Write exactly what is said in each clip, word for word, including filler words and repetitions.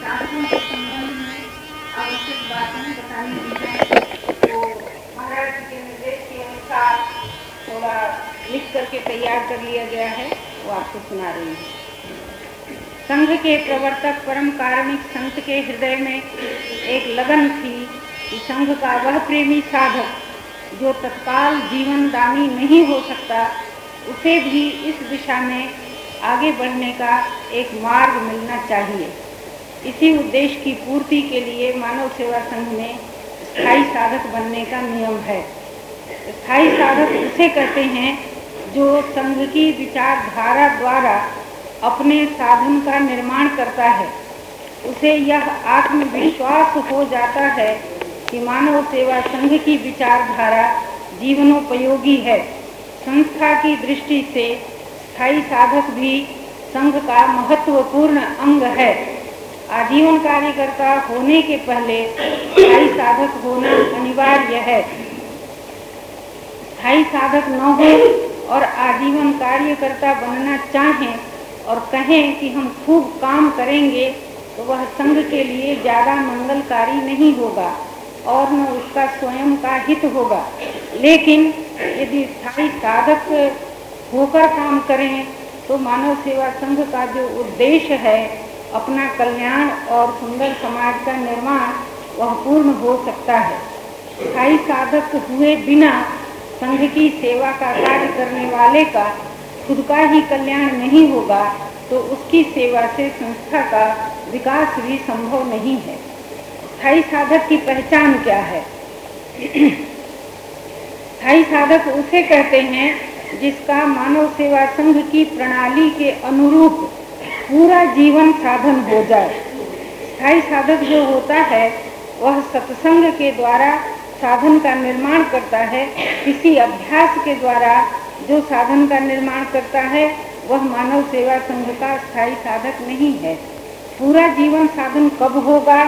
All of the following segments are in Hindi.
साधकों के संबंध में आवश्यक बातें बताई गई हैं, तो महाराज जी के निर्देश के अनुसार थोड़ा लिख करके तैयार कर लिया गया है, वो आपको सुना रही हूँ। संघ के प्रवर्तक परम कारुणिक संत के हृदय में एक लगन थी कि संघ का वह प्रेमी साधक जो तत्काल जीवन दानी नहीं हो सकता, उसे भी इस दिशा में आगे बढ़ने का एक मार्ग मिलना चाहिए। इसी उद्देश्य की पूर्ति के लिए मानव सेवा संघ में स्थायी साधक बनने का नियम है। स्थायी साधक उसे कहते हैं जो संघ की विचारधारा द्वारा अपने साधन का निर्माण करता है। उसे यह आत्मविश्वास हो जाता है कि मानव सेवा संघ की विचारधारा जीवनोपयोगी है। संस्था की दृष्टि से स्थायी साधक भी संघ का महत्वपूर्ण अंग है। आजीवन कार्यकर्ता होने के पहले स्थायी साधक होना अनिवार्य है। स्थायी साधक न हो और आजीवन कार्यकर्ता बनना चाहें और कहें कि हम खूब काम करेंगे, तो वह संघ के लिए ज़्यादा मंगलकारी नहीं होगा और न उसका स्वयं का हित होगा। लेकिन यदि स्थायी साधक होकर काम करें तो मानव सेवा संघ का जो उद्देश्य है, अपना कल्याण और सुंदर समाज का निर्माण, वह पूर्ण हो सकता है। स्थायी साधक हुए बिना संघ की सेवा का कार्य करने वाले का खुद का ही कल्याण नहीं होगा, तो उसकी सेवा से संस्था का विकास भी संभव नहीं है। स्थायी साधक की पहचान क्या है? स्थायी साधक उसे कहते हैं जिसका मानव सेवा संघ की प्रणाली के अनुरूप पूरा जीवन साधन हो जाए। स्थायी साधक जो होता है वह सत्संग के द्वारा साधन का निर्माण करता है। किसी अभ्यास के द्वारा जो साधन का निर्माण करता है वह मानव सेवा संघ का स्थायी साधक नहीं है। पूरा जीवन साधन कब होगा?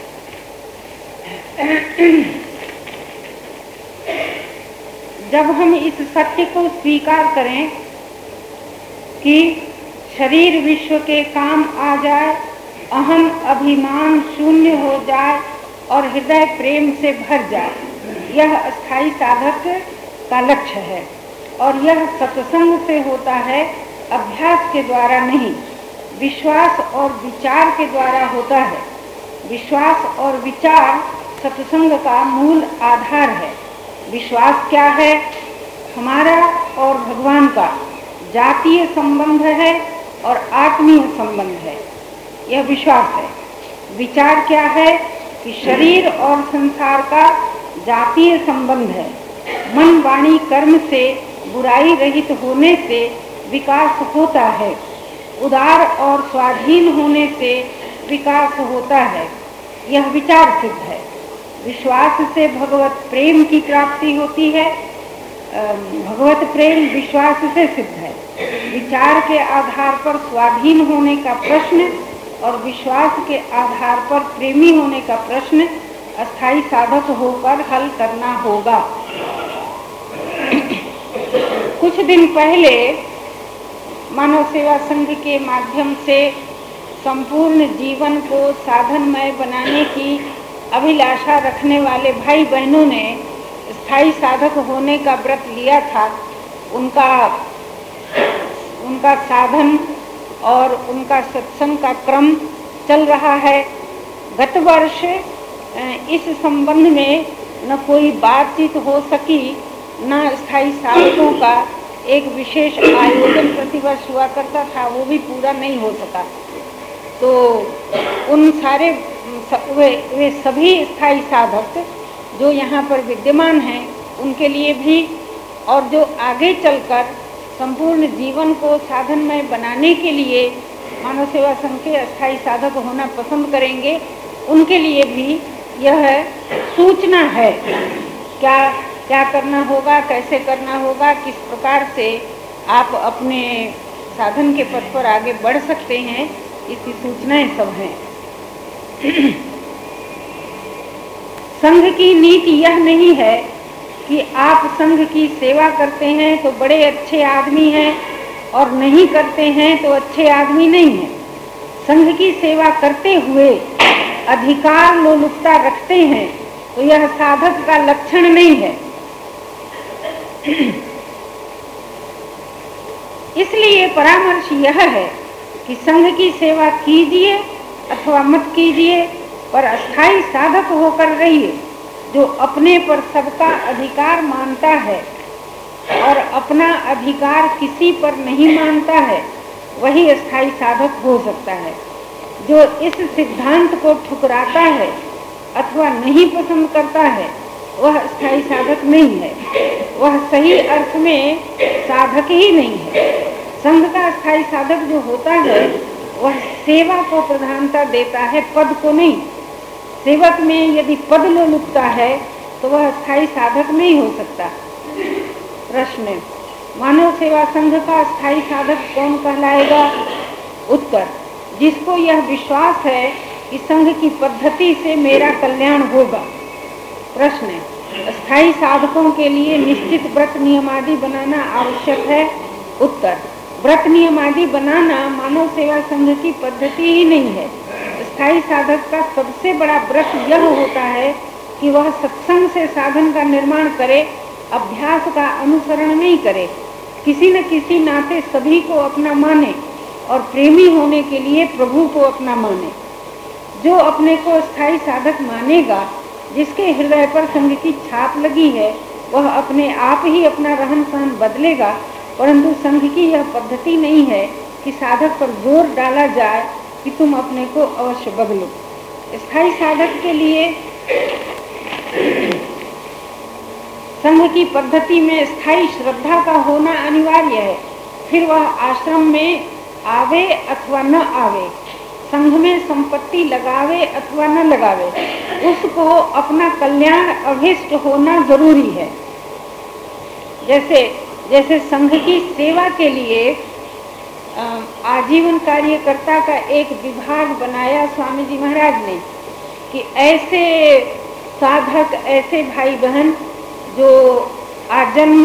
जब हम इस सत्य को स्वीकार करें कि शरीर विश्व के काम आ जाए, अहम अभिमान शून्य हो जाए और हृदय प्रेम से भर जाए, यह अस्थायी साधक का लक्ष्य है। और यह सत्संग से होता है, अभ्यास के द्वारा नहीं। विश्वास और विचार के द्वारा होता है। विश्वास और विचार सत्संग का मूल आधार है। विश्वास क्या है? हमारा और भगवान का जातीय संबंध है और आत्मीय संबंध है, यह विश्वास है। विचार क्या है? कि शरीर और संसार का जातीय संबंध है। मन वाणी कर्म से बुराई रहित होने से विकास होता है। उदार और स्वाधीन होने से विकास होता है, यह विचार सिद्ध है। विश्वास से भगवत प्रेम की प्राप्ति होती है। भगवत प्रेम विश्वास से सिद्ध है। विचार के आधार पर स्वाधीन होने का प्रश्न और विश्वास के आधार पर प्रेमी होने का प्रश्न अस्थायी साधक होकर हल करना होगा। कुछ दिन पहले मानव सेवा संघ के माध्यम से संपूर्ण जीवन को साधनमय बनाने की अभिलाषा रखने वाले भाई बहनों ने स्थायी साधक होने का व्रत लिया था। उनका उनका साधन और उनका सत्संग का क्रम चल रहा है। गत वर्ष इस संबंध में न कोई बातचीत हो सकी, न स्थायी साधकों का एक विशेष आयोजन प्रतिवर्ष हुआ करता था, वो भी पूरा नहीं हो सका। तो उन सारे वे, वे सभी स्थायी साधक जो यहाँ पर विद्यमान हैं, उनके लिए भी और जो आगे चलकर संपूर्ण जीवन को साधनमय बनाने के लिए मानव सेवा संघ के अस्थायी साधक होना पसंद करेंगे, उनके लिए भी यह सूचना है। क्या क्या करना होगा, कैसे करना होगा, किस प्रकार से आप अपने साधन के पथ पर आगे बढ़ सकते हैं, इसकी सूचनाएं सब हैं। संघ की नीति यह नहीं है कि आप संघ की सेवा करते हैं तो बड़े अच्छे आदमी हैं और नहीं करते हैं तो अच्छे आदमी नहीं हैं। संघ की सेवा करते हुए अधिकार लोलुपता रखते हैं तो यह साधक का लक्षण नहीं है। इसलिए परामर्श यह है कि संघ की सेवा कीजिए अथवा मत कीजिए, पर अस्थाई साधक होकर रहिए। जो अपने पर सबका अधिकार मानता है और अपना अधिकार किसी पर नहीं मानता है, वही अस्थाई साधक हो सकता है। जो इस सिद्धांत को ठुकराता है अथवा नहीं पसंद करता है, वह अस्थाई साधक नहीं है, वह सही अर्थ में साधक ही नहीं है। संघ का अस्थाई साधक जो होता है वह सेवा को प्रधानता देता है, पद को नहीं। सेवक में यदि पद लोलुपता है तो वह अस्थाई साधक नहीं हो सकता। प्रश्न, मानव सेवा संघ का अस्थाई साधक कौन कहलाएगा? उत्तर, जिसको यह विश्वास है कि संघ की पद्धति से मेरा कल्याण होगा। प्रश्न, अस्थाई साधकों के लिए निश्चित व्रत नियमादि बनाना आवश्यक है? उत्तर, व्रत नियमादि बनाना मानव सेवा संघ की पद्धति ही नहीं है। अस्थाई साधक का सबसे बड़ा व्रत यह होता है कि वह सत्संग से साधन का निर्माण करे, अभ्यास का अनुसरण नहीं करे। किसी न किसी नाते सभी को अपना माने और प्रेमी होने के लिए प्रभु को अपना माने। जो अपने को अस्थाई साधक मानेगा, जिसके हृदय पर संघ की छाप लगी है, वह अपने आप ही अपना रहन सहन बदलेगा। परंतु संघ की यह पद्धति नहीं है कि साधक पर जोर डाला जाए कि तुम अपने को अवश्य बदलो। स्थायी साधक के लिए संघ की पद्धति में स्थायी श्रद्धा का होना अनिवार्य है। फिर वह आश्रम में आवे अथवा न आवे, संघ में संपत्ति लगावे अथवा न लगावे, उसको अपना कल्याण अभिष्ट होना जरूरी है। जैसे जैसे संघ की सेवा के लिए आजीवन कार्यकर्ता का एक विभाग बनाया स्वामी जी महाराज ने, कि ऐसे साधक, ऐसे भाई बहन जो आजन्म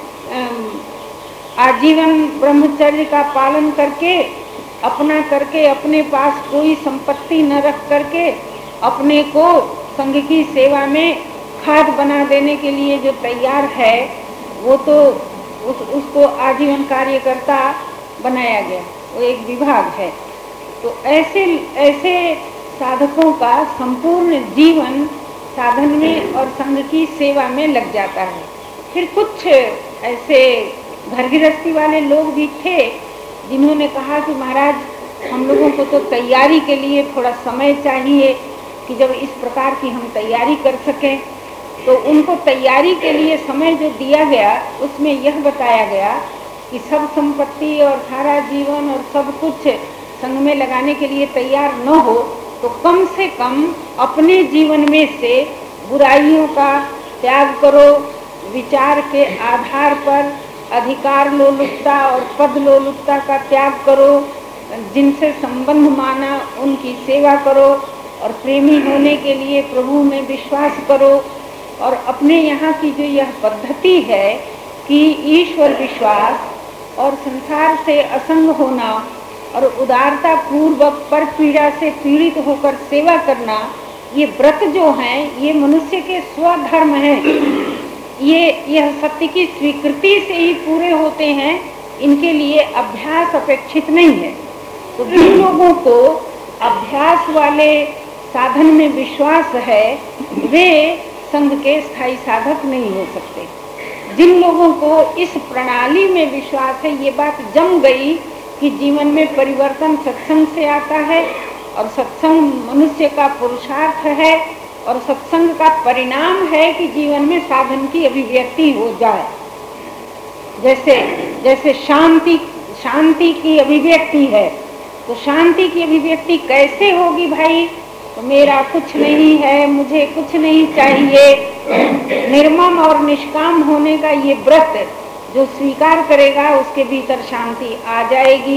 आजीवन ब्रह्मचर्य का पालन करके, अपना करके, अपने पास कोई संपत्ति न रख करके अपने को संघ की सेवा में खाद बना देने के लिए जो तैयार है, वो तो उस उसको आजीवन कार्यकर्ता बनाया गया, वो एक विभाग है। तो ऐसे ऐसे साधकों का संपूर्ण जीवन साधन में और संघ की सेवा में लग जाता है। फिर कुछ ऐसे घर गृहस्थी वाले लोग भी थे जिन्होंने कहा कि महाराज हम लोगों को तो तैयारी के लिए थोड़ा समय चाहिए, कि जब इस प्रकार की हम तैयारी कर सकें। तो उनको तैयारी के लिए समय जो दिया गया उसमें यह बताया गया कि सब संपत्ति और सारा जीवन और सब कुछ संघ में लगाने के लिए तैयार न हो तो कम से कम अपने जीवन में से बुराइयों का त्याग करो, विचार के आधार पर अधिकार लोलुपता और पद लोलुपता का त्याग करो, जिनसे संबंध माना उनकी सेवा करो और प्रेमी होने के लिए प्रभु में विश्वास करो। और अपने यहाँ की जो यह पद्धति है कि ईश्वर विश्वास और संसार से असंग होना और उदारता पूर्वक पर पीड़ा से पीड़ित होकर सेवा करना, ये व्रत जो हैं ये मनुष्य के स्वधर्म हैं। ये यह सत्य की स्वीकृति से ही पूरे होते हैं, इनके लिए अभ्यास अपेक्षित नहीं है। तो जिन लोगों को अभ्यास वाले साधन में विश्वास है वे संघ के स्थायी साधक नहीं हो सकते। जिन लोगों को इस प्रणाली में विश्वास है, ये बात जम गई कि जीवन में परिवर्तन सत्संग से आता है और सत्संग मनुष्य का पुरुषार्थ है और सत्संग का परिणाम है कि जीवन में साधन की अभिव्यक्ति हो जाए। जैसे जैसे शांति शांति की अभिव्यक्ति है, तो शांति की अभिव्यक्ति कैसे होगी भाई? तो मेरा कुछ नहीं है, मुझे कुछ नहीं चाहिए, निर्मम और निष्काम होने का ये व्रत जो स्वीकार करेगा उसके भीतर शांति आ जाएगी।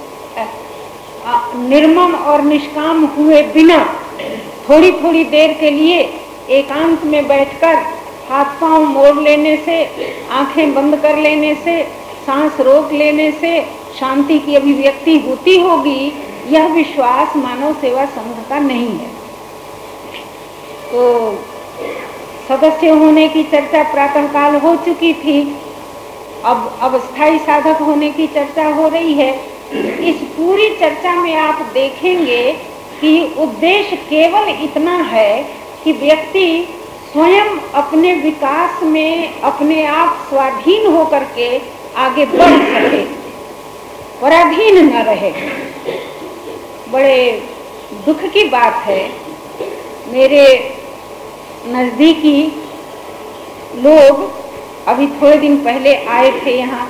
निर्मम और निष्काम हुए बिना थोड़ी थोड़ी देर के लिए एकांत में बैठकर हाथ पांव मोड़ लेने से, आंखें बंद कर लेने से, सांस रोक लेने से शांति की अभिव्यक्ति होती होगी, यह विश्वास मानव सेवा संघ का नहीं है। तो सदस्य होने की चर्चा प्रातःकाल हो चुकी थी। अब अब स्थायी साधक होने की चर्चा हो रही है। इस पूरी चर्चा में आप देखेंगे कि उद्देश्य केवल इतना है कि व्यक्ति स्वयं अपने विकास में अपने आप स्वाधीन होकर के आगे बढ़ सके, पराधीन न रहे। बड़े दुख की बात है, मेरे नजदीकी लोग अभी थोड़े दिन पहले आए थे यहाँ।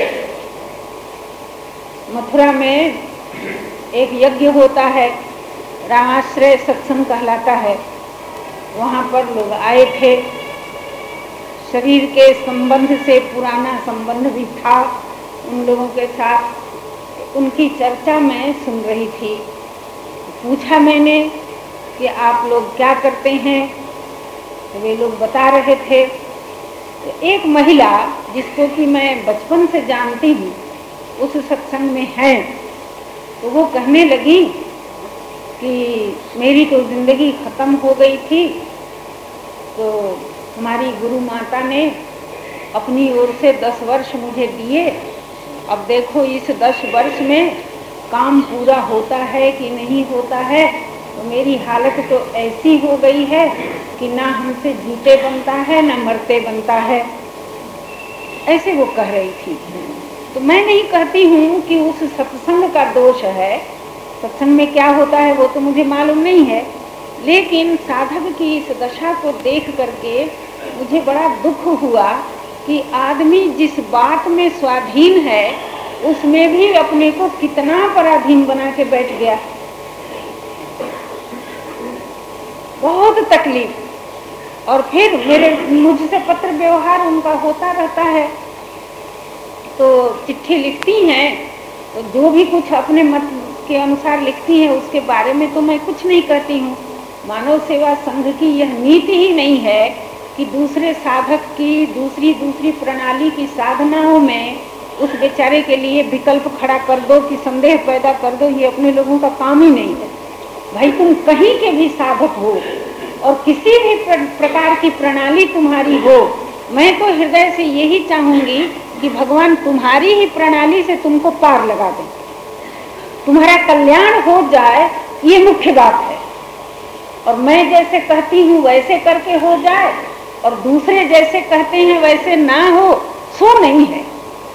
मथुरा में एक यज्ञ होता है, रामाश्रय सत्संग कहलाता है। वहाँ पर लोग आए थे। शरीर के संबंध से पुराना संबंध भी था उन लोगों के साथ। उनकी चर्चा मैं सुन रही थी। पूछा मैंने कि आप लोग क्या करते हैं, तो वे लोग बता रहे थे। तो एक महिला जिसको कि मैं बचपन से जानती हूँ उस सत्संग में है, तो वो कहने लगी कि मेरी तो जिंदगी खत्म हो गई थी, तो हमारी गुरु माता ने अपनी ओर से दस वर्ष मुझे दिए। अब देखो इस दस वर्ष में काम पूरा होता है कि नहीं होता है, तो मेरी हालत तो ऐसी हो गई है कि ना हमसे जीते बनता है ना मरते बनता है। ऐसे वो कह रही थी। तो मैं नहीं कहती हूँ कि उस सत्संग का दोष है, सत्संग में क्या होता है वो तो मुझे मालूम नहीं है, लेकिन साधक की इस दशा को देख करके मुझे बड़ा दुख हुआ कि आदमी जिस बात में स्वाधीन है उसमें भी अपने को कितना पराधीन बना के बैठ गया। बहुत तकलीफ। और फिर मेरे मुझसे पत्र व्यवहार उनका होता रहता है, तो चिट्ठी लिखती हैं, तो जो भी कुछ अपने मत के अनुसार लिखती हैं उसके बारे में तो मैं कुछ नहीं कहती हूँ। मानव सेवा संघ की यह नीति ही नहीं है कि दूसरे साधक की दूसरी दूसरी प्रणाली की साधनाओं में उस बेचारे के लिए विकल्प खड़ा कर दो कि संदेह पैदा कर दो। ये अपने लोगों का काम ही नहीं है। भाई तुम कहीं के भी साधक हो और किसी भी प्रकार की प्रणाली तुम्हारी हो, मैं तो हृदय से यही चाहूंगी कि भगवान तुम्हारी ही प्रणाली से तुमको पार लगा दे, तुम्हारा कल्याण हो जाए, ये मुख्य बात है। और मैं जैसे कहती हूँ वैसे करके हो जाए और दूसरे जैसे कहते हैं वैसे ना हो, सो नहीं है।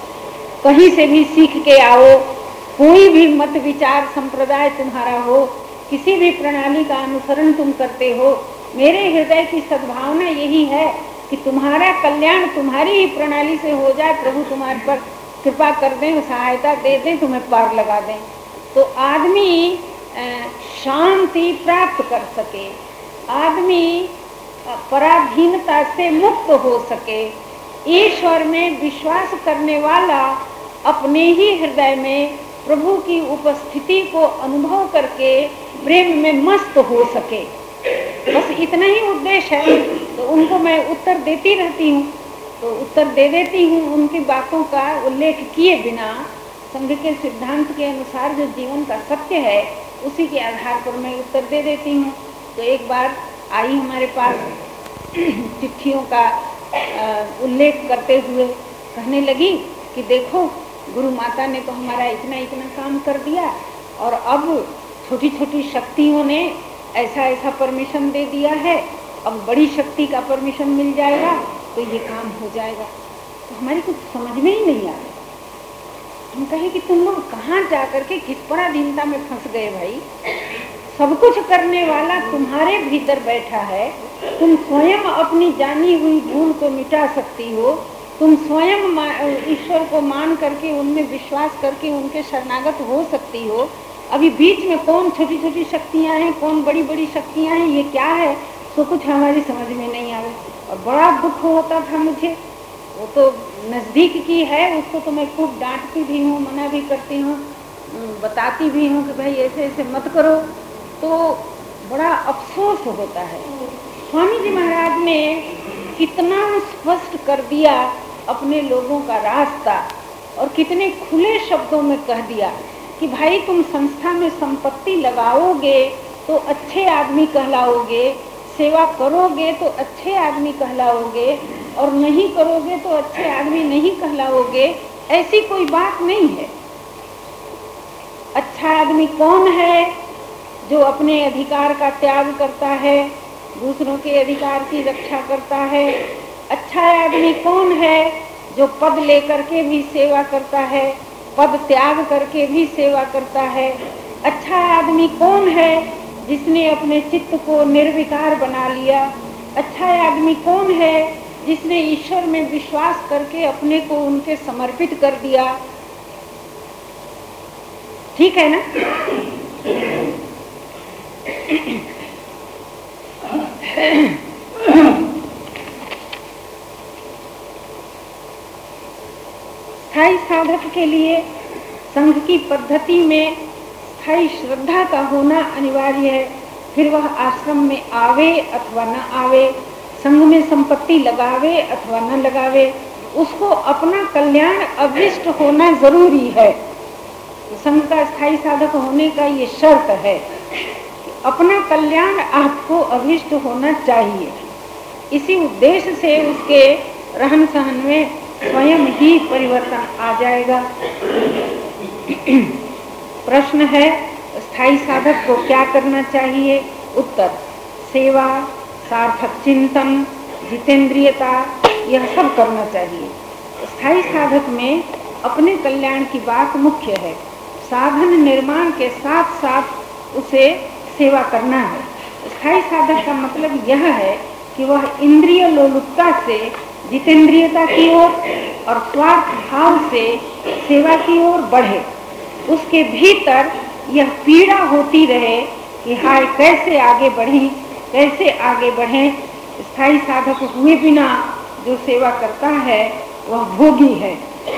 कहीं से भी सीख के आओ, कोई भी मत विचार संप्रदाय तुम्हारा हो, किसी भी प्रणाली का अनुसरण तुम करते हो, मेरे हृदय की सद्भावना यही है कि तुम्हारा कल्याण तुम्हारी ही प्रणाली से हो जाए, प्रभु तुम्हारे पर कृपा कर दें, सहायता दे दें, तुम्हें पार लगा दें, तो आदमी शांति प्राप्त कर सके, आदमी पराधीनता से मुक्त हो सके। ईश्वर में विश्वास करने वाला अपने ही हृदय में प्रभु की उपस्थिति को अनुभव करके प्रेम में मस्त हो सके, बस इतना ही उद्देश्य है। तो उनको मैं उत्तर देती रहती हूँ, तो उत्तर दे देती हूँ उनकी बातों का उल्लेख किए बिना। संघ के सिद्धांत के अनुसार जो जीवन का सत्य है उसी के आधार पर मैं उत्तर दे देती हूँ। तो एक बार आई हमारे पास चिट्ठियों का उल्लेख करते हुए कहने लगी कि देखो गुरु माता ने तो हमारा इतना इतना काम कर दिया और अब छोटी छोटी शक्तियों ने ऐसा ऐसा परमिशन दे दिया है, अब बड़ी शक्ति का परमिशन मिल जाएगा तो ये काम हो जाएगा। तो हमारी कुछ समझ में ही नहीं आ रहा। हम कहे कि तुम लोग कहाँ जा करके किस पराधीनता में फंस गए भाई। सब कुछ करने वाला तुम्हारे भीतर बैठा है, तुम स्वयं अपनी जानी हुई भूल को मिटा सकती हो, तुम स्वयं ईश्वर को मान करके उनमें विश्वास करके उनके शरणागत हो सकती हो। अभी बीच में कौन छोटी छोटी शक्तियां हैं, कौन बड़ी बड़ी शक्तियां हैं, ये क्या है, तो कुछ हमारी समझ में नहीं आवे। और बड़ा दुख होता था मुझे। वो तो नज़दीक की है, उसको तो मैं खूब डांटती भी हूँ, मना भी करती हूँ, बताती भी हूँ कि भाई ऐसे ऐसे मत करो, तो बड़ा अफसोस होता है। स्वामी जी महाराज ने कितना स्पष्ट कर दिया अपने लोगों का रास्ता, और कितने खुले शब्दों में कह दिया कि भाई तुम संस्था में संपत्ति लगाओगे तो अच्छे आदमी कहलाओगे, सेवा करोगे तो अच्छे आदमी कहलाओगे और नहीं करोगे तो अच्छे आदमी नहीं कहलाओगे, ऐसी कोई बात नहीं है। अच्छा आदमी कौन है? जो अपने अधिकार का त्याग करता है, दूसरों के अधिकार की रक्षा करता है। अच्छा आदमी कौन है? जो पद लेकर के भी सेवा करता है, पद त्याग करके भी सेवा करता है। अच्छा आदमी कौन है? जिसने अपने चित्त को निर्विकार बना लिया। अच्छा आदमी कौन है? जिसने ईश्वर में विश्वास करके अपने को उनके समर्पित कर दिया। ठीक है ना? स्थायी साधक के लिए संघ की पद्धति में स्थायी श्रद्धा का होना अनिवार्य है। फिर वह आश्रम में आवे अथवा न आवे, संघ में संपत्ति लगावे अथवा न लगावे, उसको अपना कल्याण अभिष्ट होना जरूरी है। संघ का स्थायी साधक होने का ये शर्त है, अपना कल्याण आपको अभिष्ट होना चाहिए। इसी उद्देश्य से उसके रहन सहन में स्वयं ही परिवर्तन आ जाएगा। प्रश्न है, स्थायी साधक को क्या करना चाहिए? उत्तर, सेवा, सार्थक चिंतन, जितेंद्रियता, यह सब करना चाहिए। स्थायी साधक में अपने कल्याण की बात मुख्य है। साधन निर्माण के साथ साथ उसे सेवा करना है। स्थायी साधक का मतलब यह है कि वह इंद्रिय लोलुपता से जितेंद्रियता की ओर और स्वार्थ भाव से सेवा की ओर बढ़े। उसके भीतर यह पीड़ा होती रहे कि हाय कैसे आगे बढ़ें, कैसे आगे बढ़ें। स्थायी साधक हुए बिना जो सेवा करता है वह भोगी है।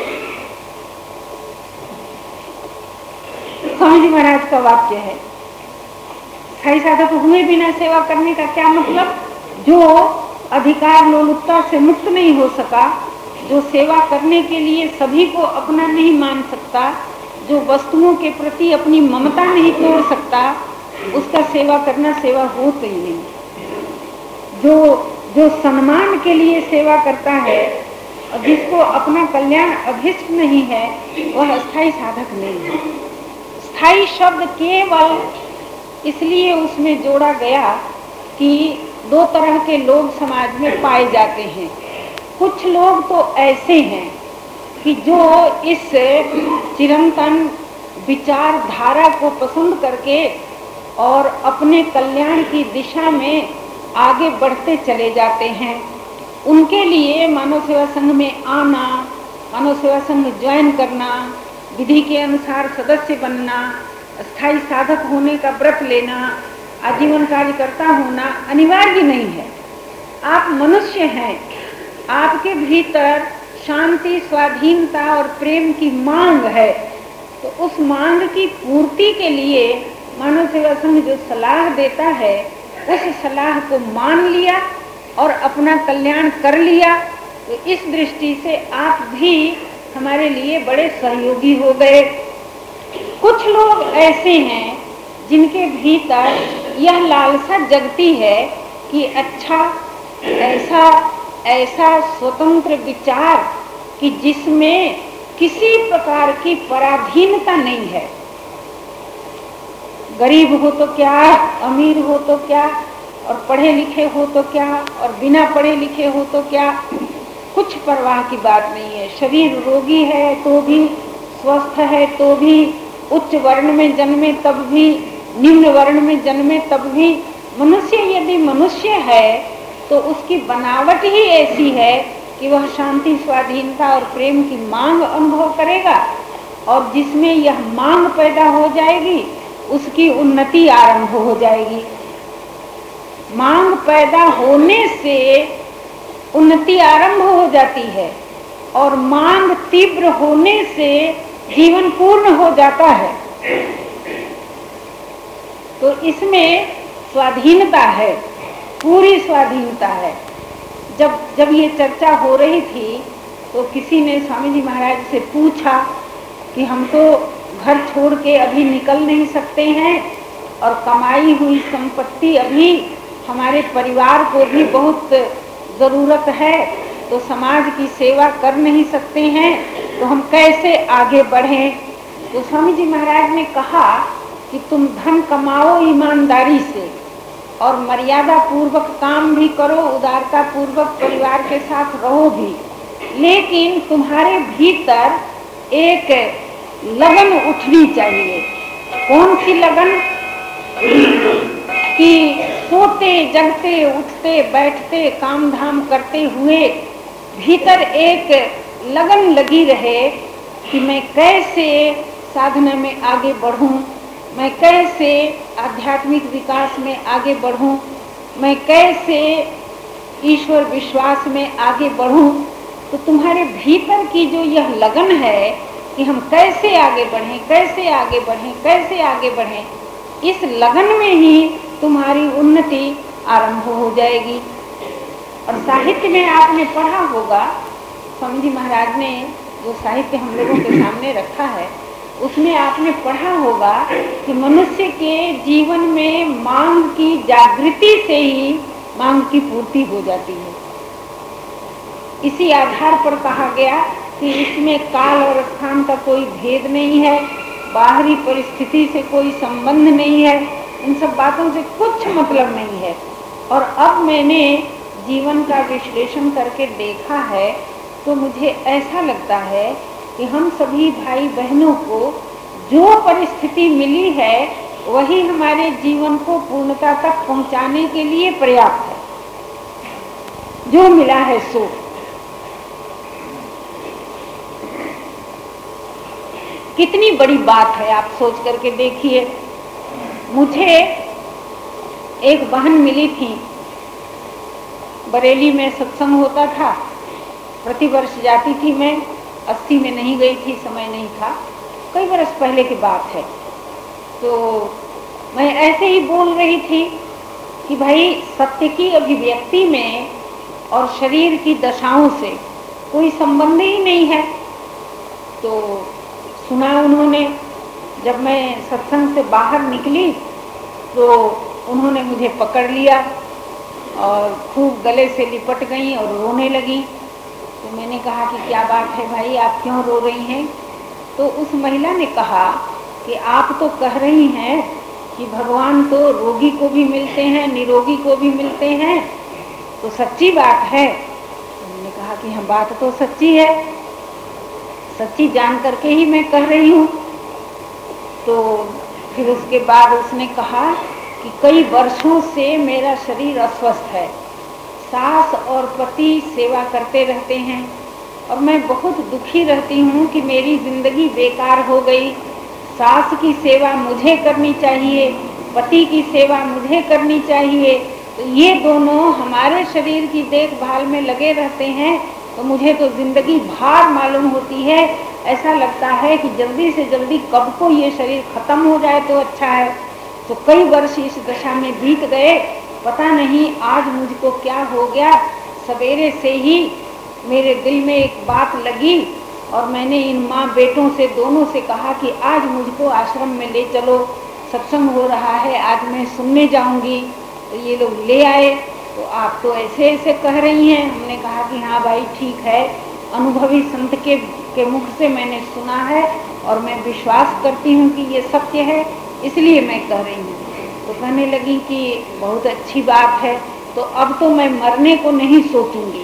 स्वामी जी महाराज का वाक्य है। स्थायी साधक हुए बिना सेवा करने का क्या मतलब? जो अधिकार लोलुपता से मुक्त नहीं हो सका, जो सेवा करने के लिए सभी को अपना नहीं मान सकता, जो वस्तुओं के प्रति अपनी ममता नहीं तोड़ सकता, उसका सेवा करना सेवा होता ही नहीं। जो जो सम्मान के लिए सेवा करता है और जिसको अपना कल्याण अभिष्ट नहीं है, वह स्थायी साधक नहीं है। स्थायी शब्द केवल इसलिए उसमें जोड़ा गया कि दो तरह के लोग समाज में पाए जाते हैं। कुछ लोग तो ऐसे हैं कि जो इस चिरंतन विचारधारा को पसंद करके और अपने कल्याण की दिशा में आगे बढ़ते चले जाते हैं। उनके लिए मानव सेवा संघ में आना, मानव सेवा संघ ज्वाइन करना, विधि के अनुसार सदस्य बनना, स्थायी साधक होने का व्रत लेना, आजीवन कार्यकर्ता होना अनिवार्य नहीं है। आप मनुष्य हैं, आपके भीतर शांति, स्वाधीनता और प्रेम की मांग है। तो उस मांग की पूर्ति के लिए मानव सेवा संघ जो सलाह देता है, उस सलाह को मान लिया और अपना कल्याण कर लिया। तो इस दृष्टि से आप भी हमारे लिए बड़े सहयोगी हो गए। कुछ लोग ऐसे हैं जिनके भीतर यह लालसा जगती है कि अच्छा ऐसा ऐसा स्वतंत्र विचार कि जिसमें किसी प्रकार की पराधीनता नहीं है। गरीब हो तो क्या, अमीर हो तो क्या, और पढ़े लिखे हो तो क्या, और बिना पढ़े लिखे हो तो क्या, कुछ परवाह की बात नहीं है। शरीर रोगी है तो भी, स्वस्थ है तो भी, उच्च वर्ण में जन्मे तब भी, निम्न वर्ण में जन्मे तब भी, मनुष्य यदि मनुष्य है तो उसकी बनावट ही ऐसी है कि वह शांति, स्वाधीनता और प्रेम की मांग अनुभव करेगा। और जिसमें यह मांग पैदा हो जाएगी उसकी उन्नति आरंभ हो जाएगी। मांग पैदा होने से उन्नति आरंभ हो जाती है और मांग तीव्र होने से जीवन पूर्ण हो जाता है। तो इसमें स्वाधीनता है, पूरी स्वाधीनता है। जब जब ये चर्चा हो रही थी तो किसी ने स्वामी जी महाराज से पूछा कि हम तो घर छोड़ के अभी निकल नहीं सकते हैं और कमाई हुई संपत्ति अभी हमारे परिवार को भी बहुत ज़रूरत है, तो समाज की सेवा कर नहीं सकते हैं, तो हम कैसे आगे बढ़ें। तो स्वामी जी महाराज ने कहा कि तुम धन कमाओ ईमानदारी से और मर्यादा पूर्वक काम भी करो, उदारता पूर्वक परिवार के साथ रहो भी, लेकिन तुम्हारे भीतर एक लगन उठनी चाहिए। कौन सी लगन? कि सोते जगते उठते बैठते काम धाम करते हुए भीतर एक लगन लगी रहे कि मैं कैसे साधना में आगे बढ़ूं, मैं कैसे आध्यात्मिक विकास में आगे बढ़ूं, मैं कैसे ईश्वर विश्वास में आगे बढ़ूं। तो तुम्हारे भीतर की जो यह लगन है कि हम कैसे आगे बढ़ें, कैसे आगे बढ़ें, कैसे आगे बढ़ें, इस लगन में ही तुम्हारी उन्नति आरंभ हो जाएगी। और साहित्य में आपने पढ़ा होगा, स्वामी जी महाराज ने जो साहित्य हम लोगों के सामने रखा है उसमें आपने पढ़ा होगा कि मनुष्य के जीवन में मांग की जागृति से ही मांग की पूर्ति हो जाती है। इसी आधार पर कहा गया कि इसमें काल और स्थान का कोई भेद नहीं है, बाहरी परिस्थिति से कोई संबंध नहीं है, इन सब बातों से कुछ मतलब नहीं है। और अब मैंने जीवन का विश्लेषण करके देखा है तो मुझे ऐसा लगता है कि हम सभी भाई बहनों को जो परिस्थिति मिली है वही हमारे जीवन को पूर्णता तक पहुंचाने के लिए पर्याप्त है। जो मिला है सो। कितनी बड़ी बात है, आप सोच करके देखिए। मुझे एक बहन मिली थी, बरेली में सत्संग होता था, प्रतिवर्ष जाती थी मैं, अस्सी में नहीं गई थी, समय नहीं था, कई वर्ष पहले की बात है। तो मैं ऐसे ही बोल रही थी कि भाई सत्य की अभिव्यक्ति में और शरीर की दशाओं से कोई संबंध ही नहीं है। तो सुना उन्होंने, जब मैं सत्संग से बाहर निकली तो उन्होंने मुझे पकड़ लिया और खूब गले से लिपट गई और रोने लगी। तो मैंने कहा कि क्या बात है भाई, आप क्यों रो रही हैं? तो उस महिला ने कहा कि आप तो कह रही हैं कि भगवान तो रोगी को भी मिलते हैं, निरोगी को भी मिलते हैं, तो सच्ची बात है। मैंने कहा कि हाँ, बात तो सच्ची है, सच्ची जान करके ही मैं कह रही हूँ। तो फिर उसके बाद उसने कहा कि कई वर्षों से मेरा शरीर अस्वस्थ है, सास और पति सेवा करते रहते हैं और मैं बहुत दुखी रहती हूँ कि मेरी जिंदगी बेकार हो गई। सास की सेवा मुझे करनी चाहिए, पति की सेवा मुझे करनी चाहिए, तो ये दोनों हमारे शरीर की देखभाल में लगे रहते हैं, तो मुझे तो जिंदगी भार मालूम होती है। ऐसा लगता है कि जल्दी से जल्दी कब को ये शरीर खत्म हो जाए तो अच्छा है। तो कई वर्ष इस दशा में बीत गए, पता नहीं आज मुझको क्या हो गया। सवेरे से ही मेरे दिल में एक बात लगी और मैंने इन माँ बेटों से दोनों से कहा कि आज मुझको आश्रम में ले चलो, सत्संग हो रहा है, आज मैं सुनने जाऊंगी। तो ये लोग ले आए। तो आप तो ऐसे ऐसे कह रही हैं। हमने कहा कि हाँ भाई ठीक है, अनुभवी संत के के मुख से मैंने सुना है और मैं विश्वास करती हूँ कि ये सत्य है, इसलिए मैं कह रही हूँ। तो कहने लगी कि बहुत अच्छी बात है, तो अब तो मैं मरने को नहीं सोचूंगी,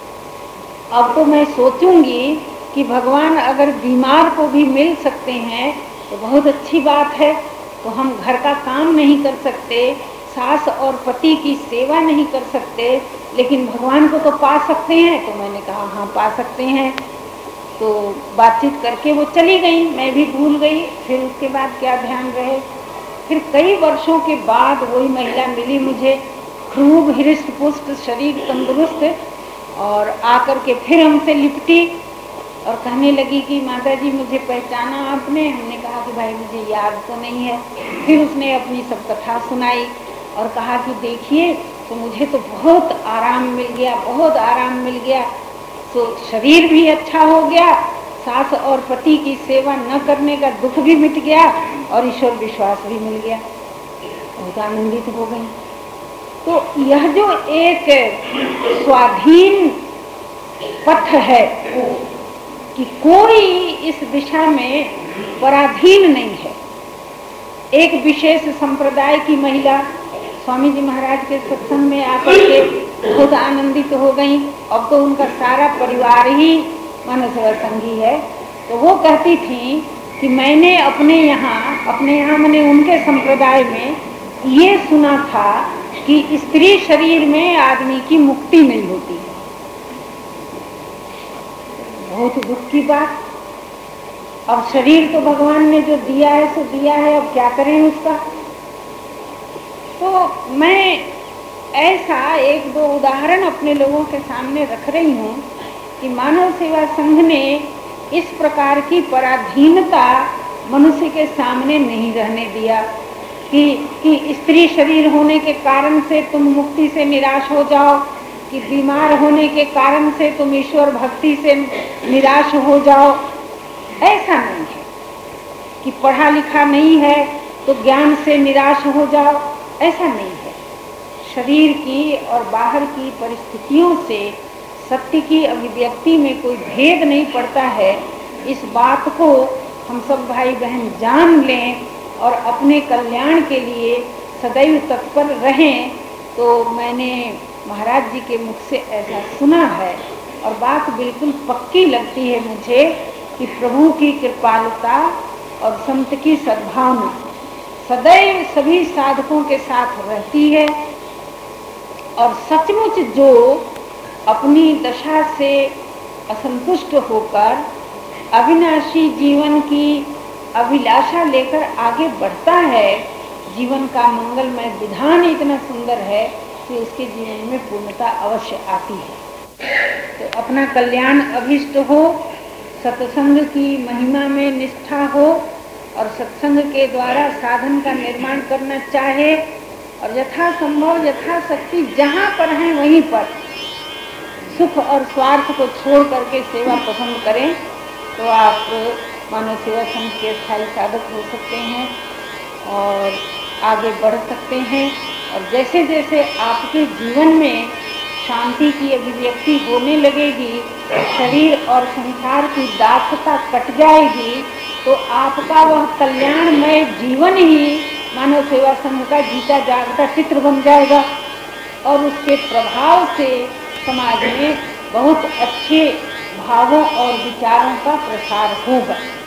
अब तो मैं सोचूंगी कि भगवान अगर बीमार को भी मिल सकते हैं तो बहुत अच्छी बात है। तो हम घर का काम नहीं कर सकते, सास और पति की सेवा नहीं कर सकते, लेकिन भगवान को तो पा सकते हैं। तो मैंने कहा हाँ पा सकते हैं। तो बातचीत करके वो चली गई, मैं भी भूल गई। फिर उसके बाद क्या ध्यान रहे, फिर कई वर्षों के बाद वही महिला मिली मुझे, खूब हृष्ट पुष्ट, शरीर तंदुरुस्त, और आकर के फिर हमसे लिपटी और कहने लगी कि माता जी मुझे पहचाना आपने? हमने कहा कि भाई मुझे याद तो नहीं है। फिर उसने अपनी सब कथा सुनाई और कहा कि देखिए, तो मुझे तो बहुत आराम मिल गया, बहुत आराम मिल गया। तो शरीर भी अच्छा हो गया, सास और पति की सेवा न करने का दुख भी मिट गया और ईश्वर विश्वास भी मिल गया। बहुत आनंदित हो गई। तो यह जो एक स्वाधीन पथ है कि कोई इस दिशा में पराधीन नहीं है। एक विशेष संप्रदाय की महिला स्वामी जी महाराज के सत्संग में आकर के खुद आनंदित हो गई। अब तो उनका सारा परिवार ही मानव सेवा संघी है। तो वो कहती थी कि मैंने अपने यहाँ अपने यहाँ मैंने उनके संप्रदाय में ये सुना था कि स्त्री शरीर में आदमी की मुक्ति नहीं होती है। बहुत दुख की बात। अब शरीर तो भगवान ने जो दिया है सो दिया है, अब क्या करें उसका। तो मैं ऐसा एक दो उदाहरण अपने लोगों के सामने रख रही हूँ कि मानव सेवा संघ ने इस प्रकार की पराधीनता मनुष्य के सामने नहीं रहने दिया कि कि स्त्री शरीर होने के कारण से तुम मुक्ति से निराश हो जाओ, कि बीमार होने के कारण से तुम ईश्वर भक्ति से निराश हो जाओ। ऐसा नहीं है कि पढ़ा लिखा नहीं है तो ज्ञान से निराश हो जाओ, ऐसा नहीं है। शरीर की और बाहर की परिस्थितियों से सत्य की अभिव्यक्ति में कोई भेद नहीं पड़ता है। इस बात को हम सब भाई बहन जान लें और अपने कल्याण के लिए सदैव तत्पर रहें। तो मैंने महाराज जी के मुख से ऐसा सुना है और बात बिल्कुल पक्की लगती है मुझे कि प्रभु की कृपालुता और संत की सद्भावना सदैव सभी साधकों के साथ रहती है। और सचमुच जो अपनी दशा से असंतुष्ट होकर अविनाशी जीवन की अभिलाषा लेकर आगे बढ़ता है, जीवन का मंगलमय विधान इतना सुंदर है कि उसके जीवन में पूर्णता अवश्य आती है। तो अपना कल्याण अभिष्ट हो, सत्संग की महिमा में निष्ठा हो और सत्संग के द्वारा साधन का निर्माण करना चाहे और यथा संभव यथाशक्ति जहाँ पर हैं वहीं पर सुख और स्वार्थ को छोड़ करके सेवा पसंद करें तो आप मानव सेवा संघ के स्थायी साधक हो सकते हैं और आगे बढ़ सकते हैं। और जैसे जैसे आपके जीवन में शांति की अभिव्यक्ति होने लगेगी, शरीर और संसार की दासता कट जाएगी, तो आपका वह कल्याणमय जीवन ही मानव सेवा संघ का जीता जागता चित्र बन जाएगा और उसके प्रभाव से समाज में बहुत अच्छे भावों और विचारों का प्रसार होगा।